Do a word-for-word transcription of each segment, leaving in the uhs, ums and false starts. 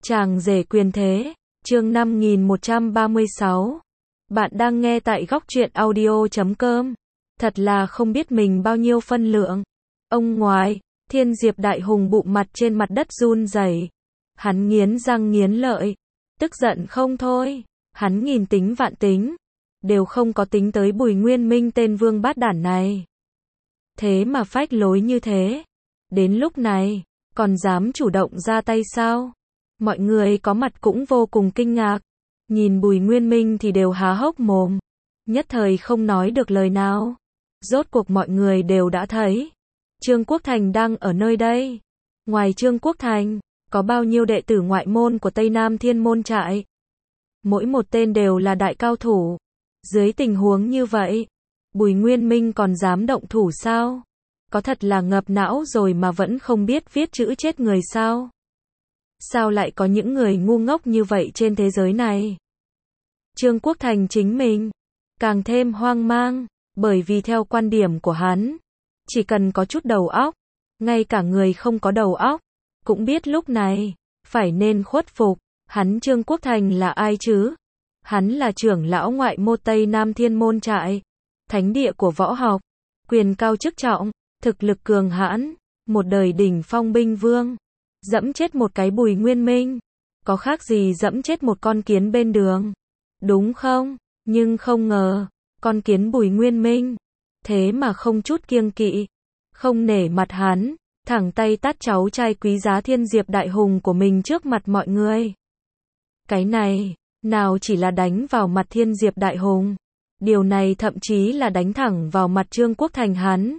Chàng rể quyền thế, chương năm nghìn một trăm ba mươi sáu. Bạn đang nghe tại góc truyện audio chấm com. Thật là không biết mình bao nhiêu phân lượng. Ông ngoại, Thiên Diệp Đại Hùng bụng mặt trên mặt đất run rẩy. Hắn nghiến răng nghiến lợi, tức giận không thôi. Hắn nghìn tính vạn tính, đều không có tính tới Bùi Nguyên Minh tên vương bát đản này. Thế mà phách lối như thế. Đến lúc này, còn dám chủ động ra tay sao? Mọi người có mặt cũng vô cùng kinh ngạc. Nhìn Bùi Nguyên Minh thì đều há hốc mồm. Nhất thời không nói được lời nào. Rốt cuộc mọi người đều đã thấy. Trương Quốc Thành đang ở nơi đây. Ngoài Trương Quốc Thành, có bao nhiêu đệ tử ngoại môn của Tây Nam Thiên Môn Trại. Mỗi một tên đều là đại cao thủ. Dưới tình huống như vậy, Bùi Nguyên Minh còn dám động thủ sao? Có thật là ngập não rồi mà vẫn không biết viết chữ chết người sao? Sao lại có những người ngu ngốc như vậy trên thế giới này? Trương Quốc Thành chính mình càng thêm hoang mang, bởi vì theo quan điểm của hắn, chỉ cần có chút đầu óc, ngay cả người không có đầu óc, cũng biết lúc này, phải nên khuất phục. Hắn Trương Quốc Thành là ai chứ? Hắn là trưởng lão ngoại môn Tây Nam Thiên Môn Trại, thánh địa của võ học, quyền cao chức trọng, thực lực cường hãn, một đời đỉnh phong binh vương. Dẫm chết một cái Bùi Nguyên Minh, có khác gì dẫm chết một con kiến bên đường, đúng không? Nhưng không ngờ, con kiến Bùi Nguyên Minh, thế mà không chút kiêng kỵ, không nể mặt hắn, thẳng tay tát cháu trai quý giá Thiên Diệp Đại Hùng của mình trước mặt mọi người. Cái này, nào chỉ là đánh vào mặt Thiên Diệp Đại Hùng, điều này thậm chí là đánh thẳng vào mặt Trương Quốc Thành hắn.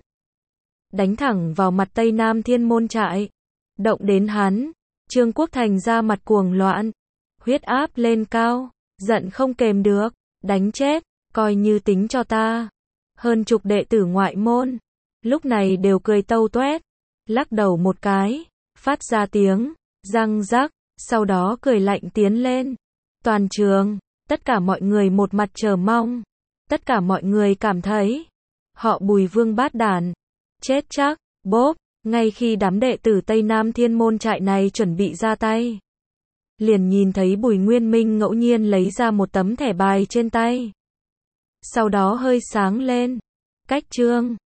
Đánh thẳng vào mặt Tây Nam Thiên Môn Trại. Động đến hắn, Trương Quốc Thành ra mặt cuồng loạn, huyết áp lên cao, giận không kềm được, đánh chết, coi như tính cho ta. Hơn chục đệ tử ngoại môn, lúc này đều cười tâu toét, lắc đầu một cái, phát ra tiếng, răng rắc, sau đó cười lạnh tiến lên. Toàn trường, tất cả mọi người một mặt chờ mong, tất cả mọi người cảm thấy, họ Bùi vương bát đản, chết chắc, bốp. Ngay khi đám đệ tử Tây Nam Thiên Môn Trại này chuẩn bị ra tay, liền nhìn thấy Bùi Nguyên Minh ngẫu nhiên lấy ra một tấm thẻ bài trên tay. Sau đó hơi sáng lên. Cách chương